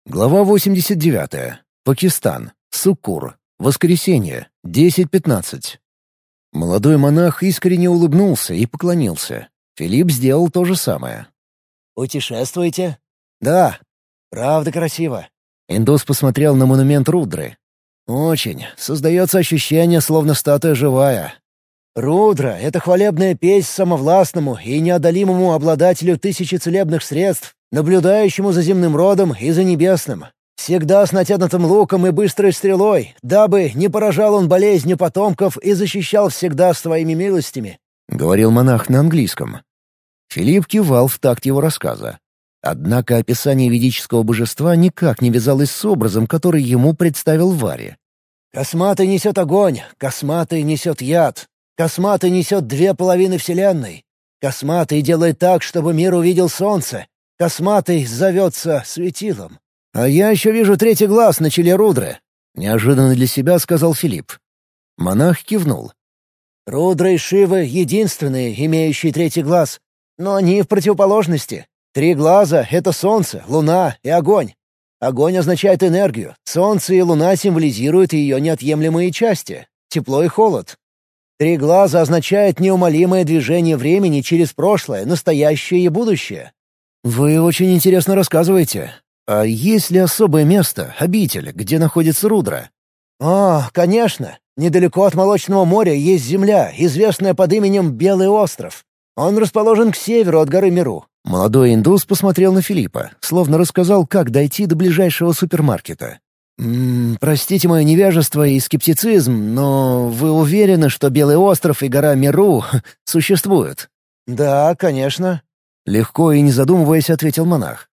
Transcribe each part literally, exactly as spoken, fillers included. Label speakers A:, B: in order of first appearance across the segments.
A: Глава восемьдесят девятая. Пакистан. Суккур. Воскресенье. десять пятнадцать. Молодой монах искренне улыбнулся и поклонился. Филипп сделал то же самое.
B: «Путешествуете?» «Да. Правда красиво».
A: Индус посмотрел на монумент Рудры. «Очень. Создается ощущение, словно статуя живая».
B: «Рудра — это хвалебная песнь самовластному и неодолимому обладателю тысячи целебных средств, наблюдающему за земным родом и за небесным. Всегда с натянутым луком и быстрой стрелой, дабы не поражал он болезнью потомков и защищал всегда своими милостями»,
A: — говорил монах на английском. Филипп кивал в такт его рассказа. Однако описание ведического божества никак не вязалось с образом, который ему представил Варри.
B: «Косматый несет огонь, косматый несет яд, косматый несет две половины Вселенной. Косматый делает так, чтобы мир увидел солнце. Косматый зовется светилом».
A: «А я еще вижу третий глаз на челе Рудры», — неожиданно для себя сказал Филипп. Монах кивнул.
B: «Рудра и Шива — единственные, имеющие третий глаз. Но они в противоположности. Три глаза — это солнце, луна и огонь. Огонь означает энергию, солнце и луна символизируют ее неотъемлемые части — тепло и холод. Три глаза означает неумолимое движение времени через прошлое, настоящее и будущее».
A: «Вы очень интересно рассказываете. А есть ли особое место, обитель, где находится Рудра?»
B: «О, конечно. Недалеко от Молочного моря есть земля, известная под именем Белый остров. Он расположен к северу от горы Меру».
A: Молодой индус посмотрел на Филиппа, словно рассказал, как дойти до ближайшего супермаркета. «М-м, простите мое невежество и скептицизм, но вы уверены, что Белый остров и гора Меру существуют?»
B: «Да, конечно».
A: Легко и не задумываясь, ответил монах.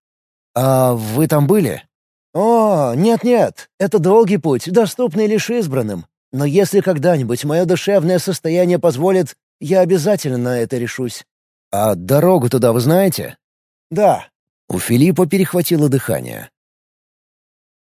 A: «А вы там были?»
B: «О, нет-нет, это долгий путь, доступный лишь избранным. Но если когда-нибудь мое душевное состояние позволит, я обязательно на это решусь».
A: «А дорогу туда вы знаете?»
B: «Да».
A: У Филиппа перехватило дыхание.